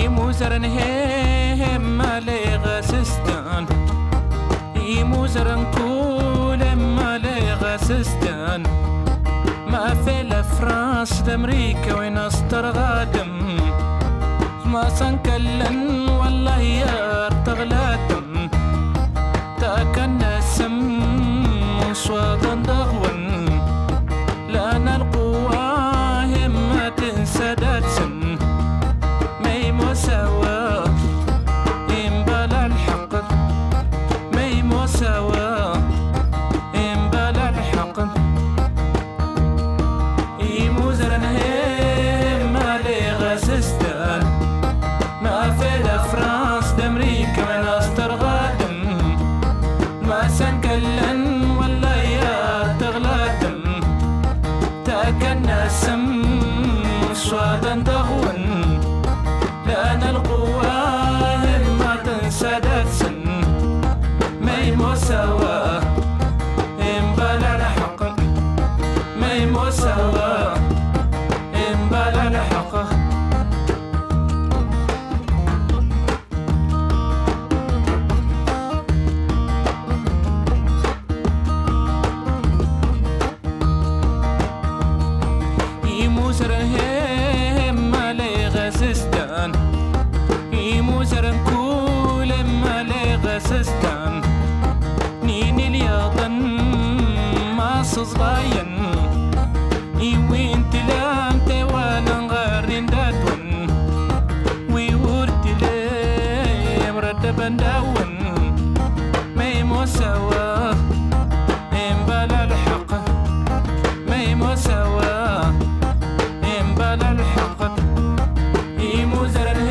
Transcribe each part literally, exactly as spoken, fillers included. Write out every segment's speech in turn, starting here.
Imuzaren hem malega sistan Imuzaren kulem malega sistan ما في الفرنس d'America وين استرغادم ما سنكلن والله يا تغلاتم تاكن سم صودا ضغون لنا القوة همة تنسدات سن مي مساواة صوادا ضغون لأن القوة همة تنسدت سن مي مساواة إن بلا الحق مي مساواة إن بلا الحق يموزرن كل ما لغسستان نيني الياضن ما صزباين يوين تلام توانا غارين داتون ويورد لي مرتبا داون مي مساواة إن بلا الحق مي مساواة إن بلا الحق يموزرن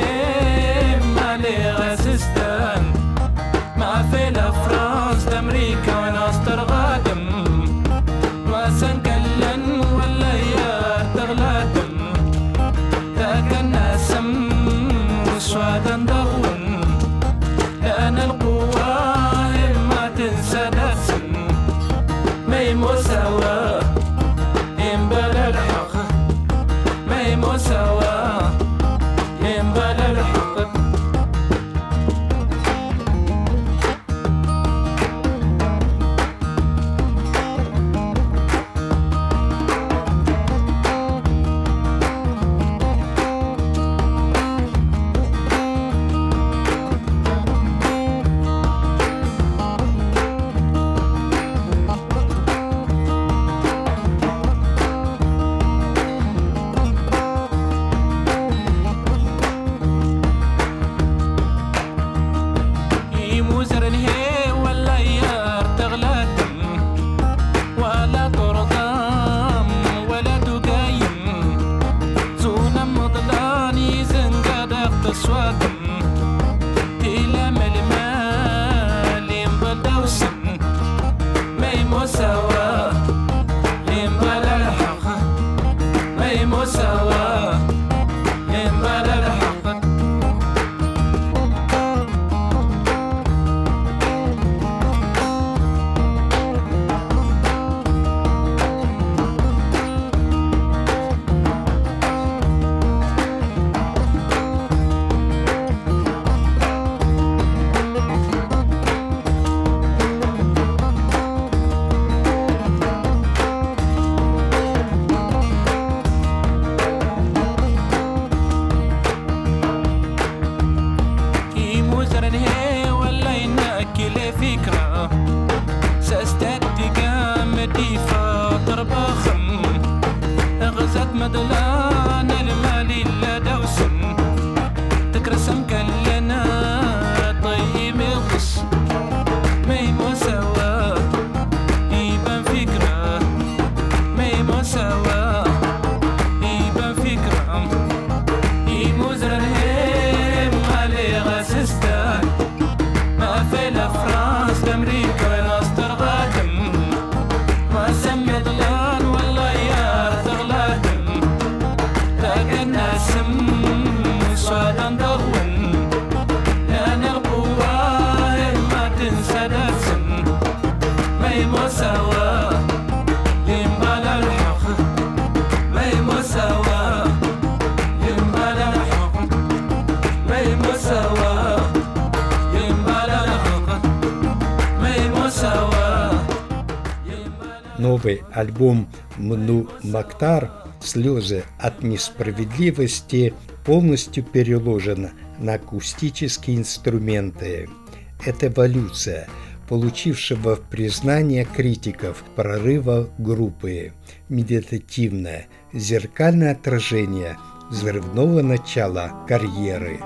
ما في الفرنس d'America وين استرغادم ما سنكلن ولا يا تغلادم تاكن سم صوادا ضغون لأن القوة همة تنسدت سن مي مساواة إن بلا الحق مي مساواة إن بلا الحق новый альбом «Мну Мактар» «Слезы от несправедливости» полностью переложен на акустические инструменты. Это эволюция получившего признание критиков прорыва группы, медитативное, зеркальное отражение взрывного начала карьеры.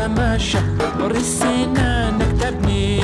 تماشى ورسينا نكتبني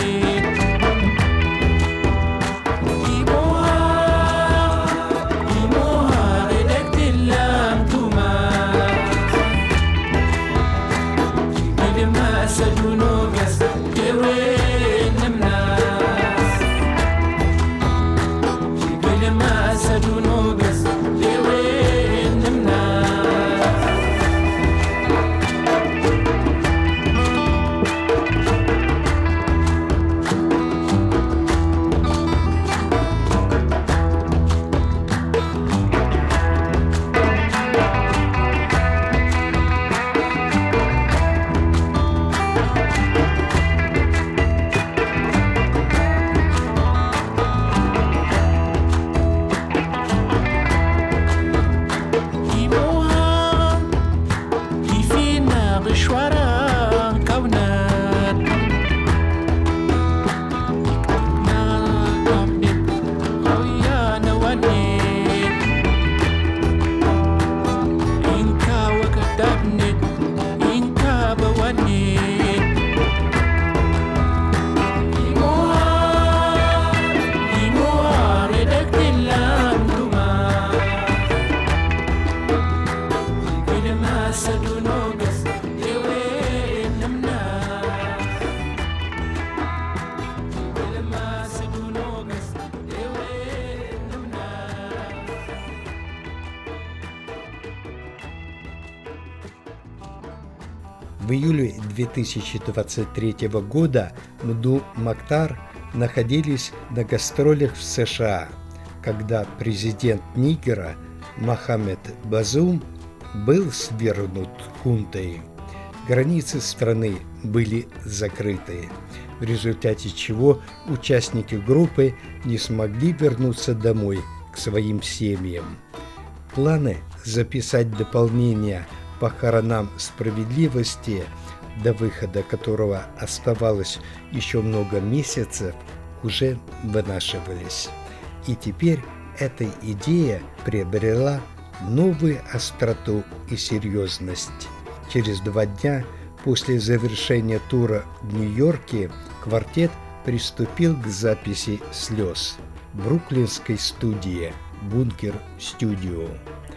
В июле две тысячи двадцать третьего года Мду Моктар находились на гастролях в США, когда президент Нигера Мохаммед Базум был свергнут хунтой. Границы страны были закрыты, в результате чего участники группы не смогли вернуться домой к своим семьям. Планы записать дополнение похоронам справедливости, до выхода которого оставалось еще много месяцев, уже вынашивались. И теперь эта идея приобрела новую остроту и серьезность. Через два дня после завершения тура в Нью-Йорке квартет приступил к записи «Слез» в бруклинской студии «Бункер Студио».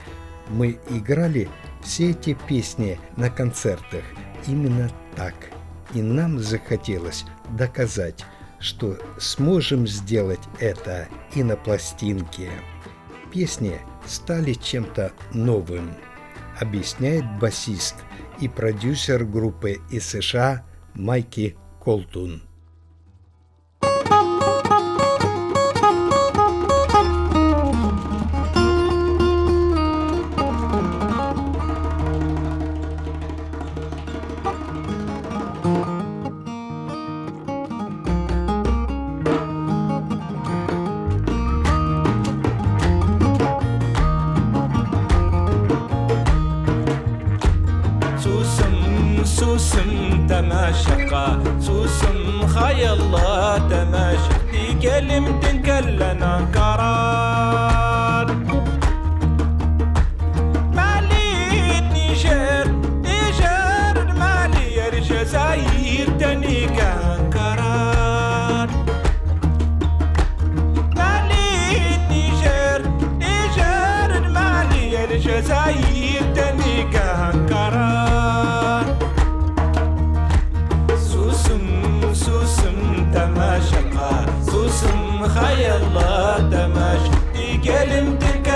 Мы играли все эти песни на концертах именно так, и нам захотелось доказать, что сможем сделать это и на пластинке. Песни стали чем-то новым, объясняет басист и продюсер группы из США Майки Колтун. سوسم تماشقة سوسم خي الله تماشق تكلم تنكلنا كرار مالي نيجر نيجر مالي الجزائر تنيكا كرار مالي نيجر نيجر مالي الجزائر تنيكا كرار تماشقة سوسم خي الله تماشق تكلم تنكلنا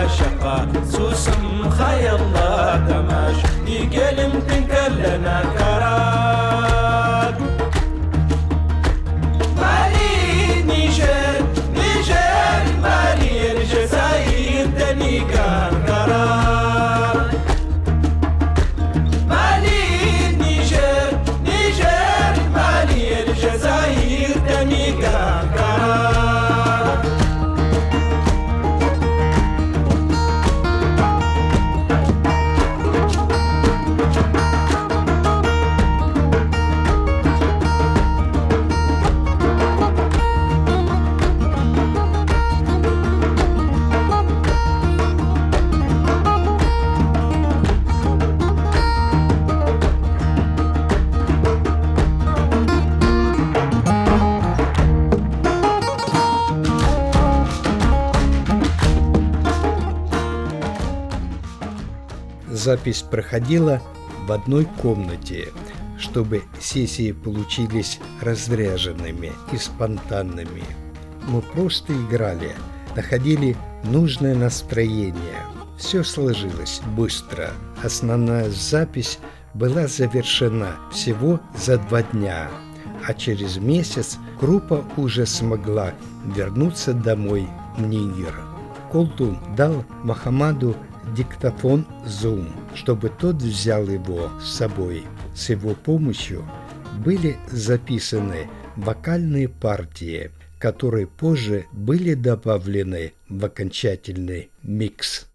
شقا سوسم خي الله دماش يقلم تنكلنا كراد مالي نيجر نيجر مالي الجزائر دني كان كراد مالي نيجر نيجر مالي الجزائر دني كان كراد Запись проходила в одной комнате, чтобы сессии получились разряженными и спонтанными. Мы просто играли, находили нужное настроение. Все сложилось быстро. Основная запись была завершена всего за два дня, а через месяц группа уже смогла вернуться домой в Нигер. Колтун дал Мохаммаду диктофон Zoom, чтобы тот взял его с собой. С его помощью были записаны вокальные партии, которые позже были добавлены в окончательный микс.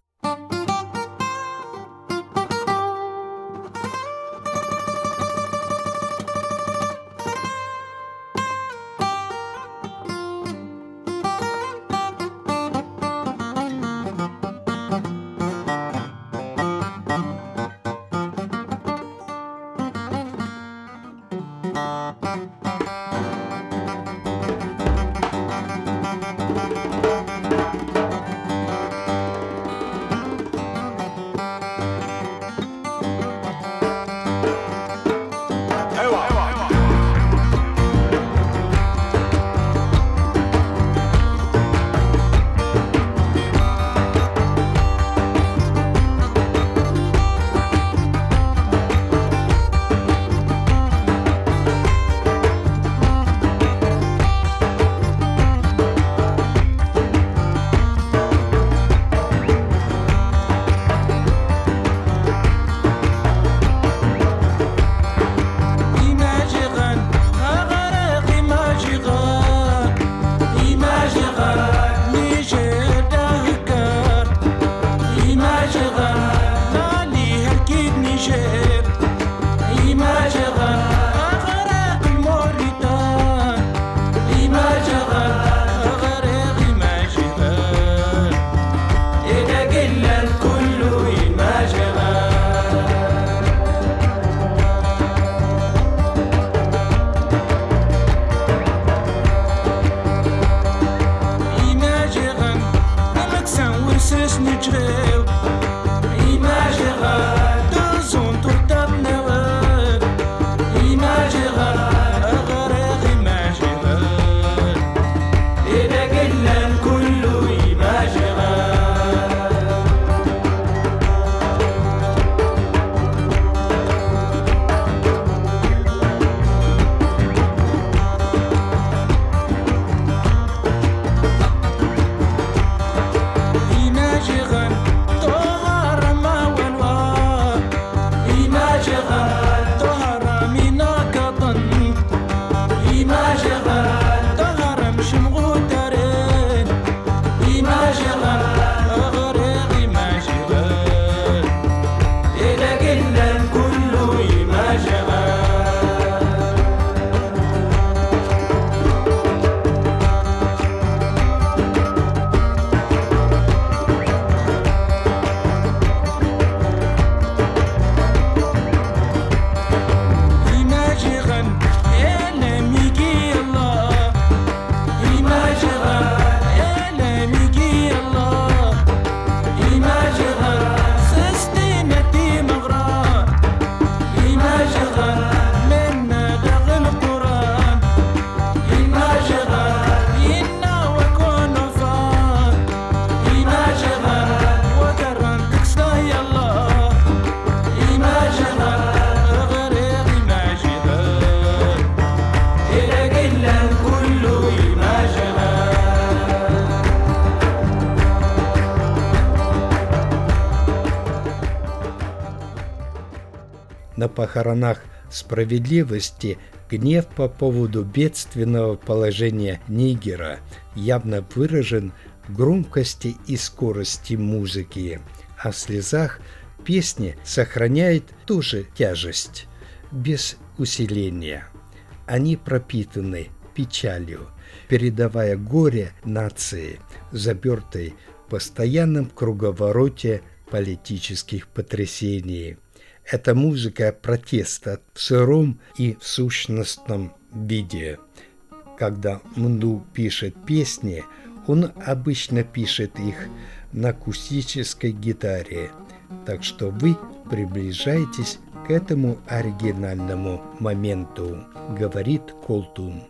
На похоронах справедливости гнев по поводу бедственного положения Нигера явно выражен в громкости и скорости музыки, а в слезах песни сохраняет ту же тяжесть, без усиления. Они пропитаны печалью, передавая горе нации, запертой в постоянном круговороте политических потрясений. Это музыка протеста в сыром и в сущностном виде. Когда Мнду пишет песни, он обычно пишет их на акустической гитаре, так что вы приближаетесь к этому оригинальному моменту, говорит Колтун.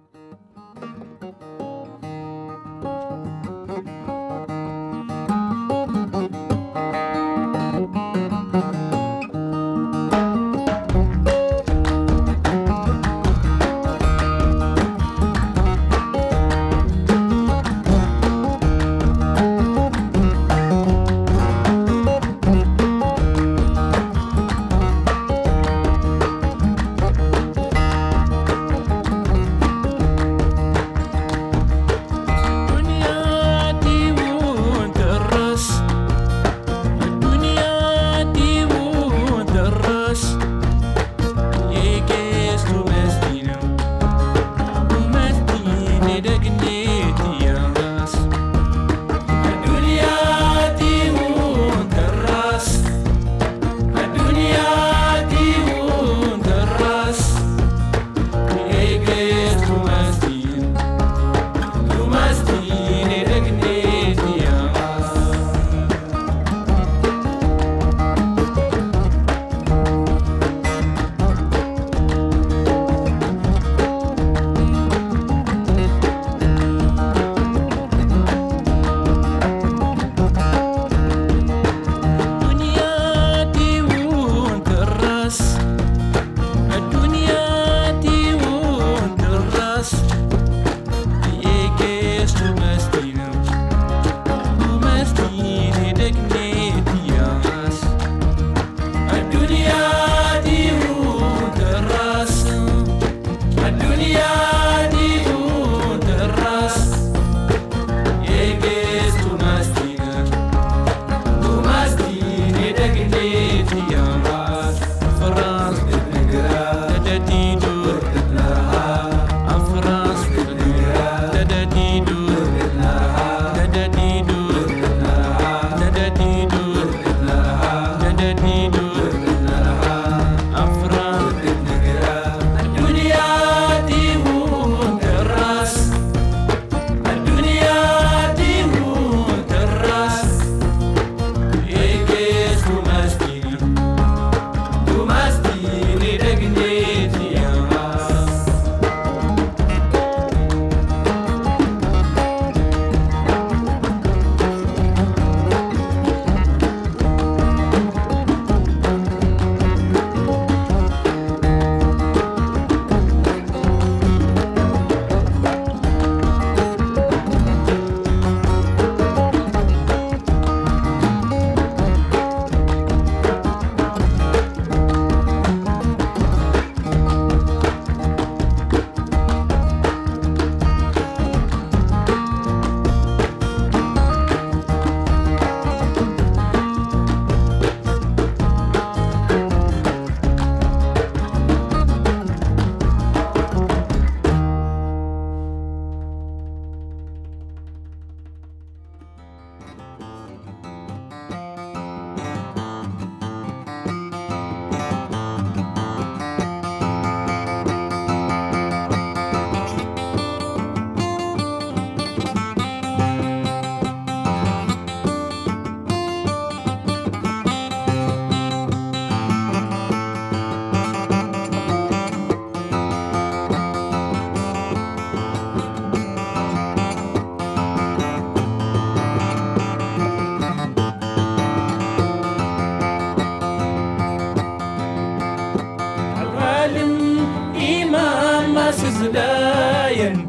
زلاين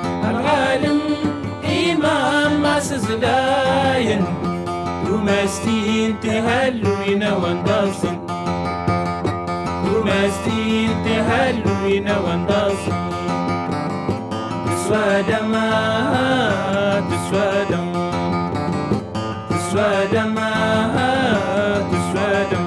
العالم إمام ماس زلاين ومستين تهلوين واندرسن تهلوين واندازو تسوى دمات تسوى دم تسوى دمات تسوى دم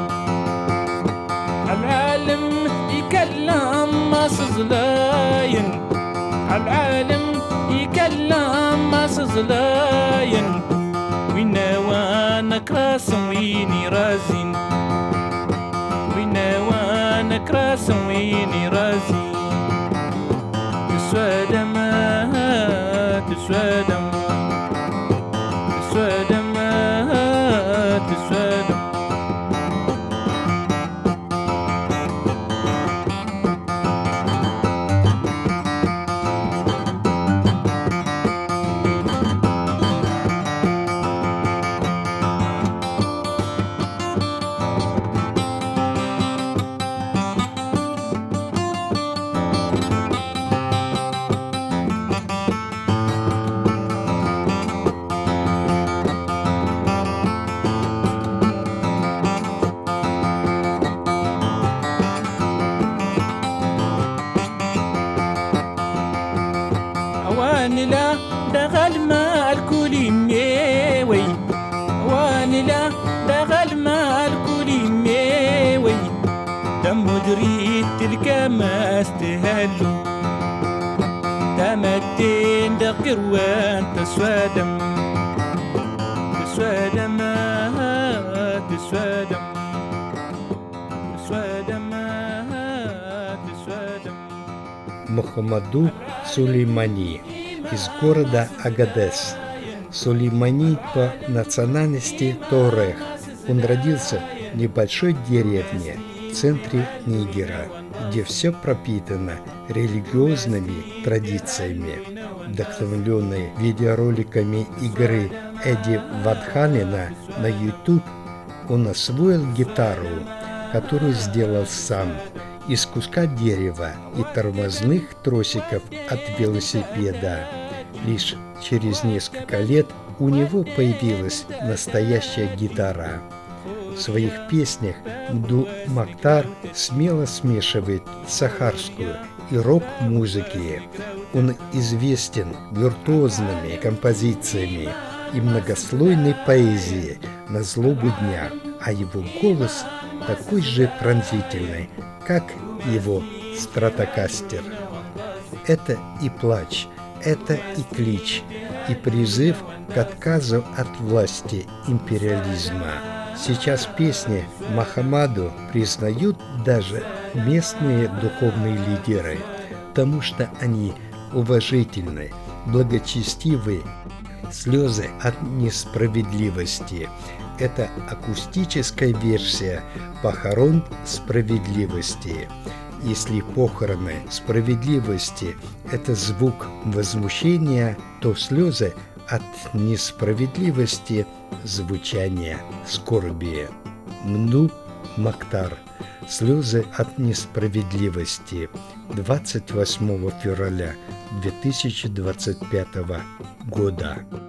العالم يكلم ما سزلاين العالم يكلم ما سزلاين وين وانا كراسم ويني رازين وين وانا كراسم ويني رازين تسوى دمات تسوى دم تسوى دمات تسوى دم واني لا دغل ما الكولي ميوي واني لا دغل ما الكولي ميوي دم دريد تلك ما استهلو تمدين دقر وان تسوى دم تسوى دم تسوى دم تسوى دم تسوى دم Мухаммаду Сулеймани из города Агадес. Сулеймани по национальности Торех. Он родился в небольшой деревне в центре Нигера, где все пропитано религиозными традициями. Вдохновленный видеороликами игры Эдди Вадханина на YouTube, он освоил гитару, которую сделал сам из куска дерева и тормозных тросиков от велосипеда. Лишь через несколько лет у него появилась настоящая гитара. В своих песнях Мду Мактар смело смешивает сахарскую и рок-музыки. Он известен виртуозными композициями и многослойной поэзией на злобу дня, а его голос такой же пронзительный, как его стратокастер. Это и плач, это и клич, и призыв к отказу от власти империализма. Сейчас песни Мухаммаду признают даже местные духовные лидеры, потому что они уважительны, благочестивы. Слезы от несправедливости. Это акустическая версия похорон справедливости. Если похороны справедливости – это звук возмущения, то слезы от несправедливости – звучание скорби. Мду Мактар. Слезы от несправедливости. двадцать восьмого февраля две тысячи двадцать пятого года.